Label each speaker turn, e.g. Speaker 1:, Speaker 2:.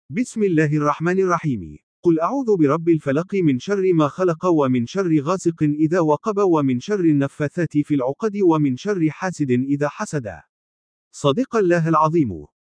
Speaker 1: بسم الله الرحمن الرحيم. قل أعوذ برب الفلق من شر ما خلق ومن شر غاسق إذا وقب ومن شر النفاثات في العقد ومن شر حاسد إذا حسد. صدق الله العظيم.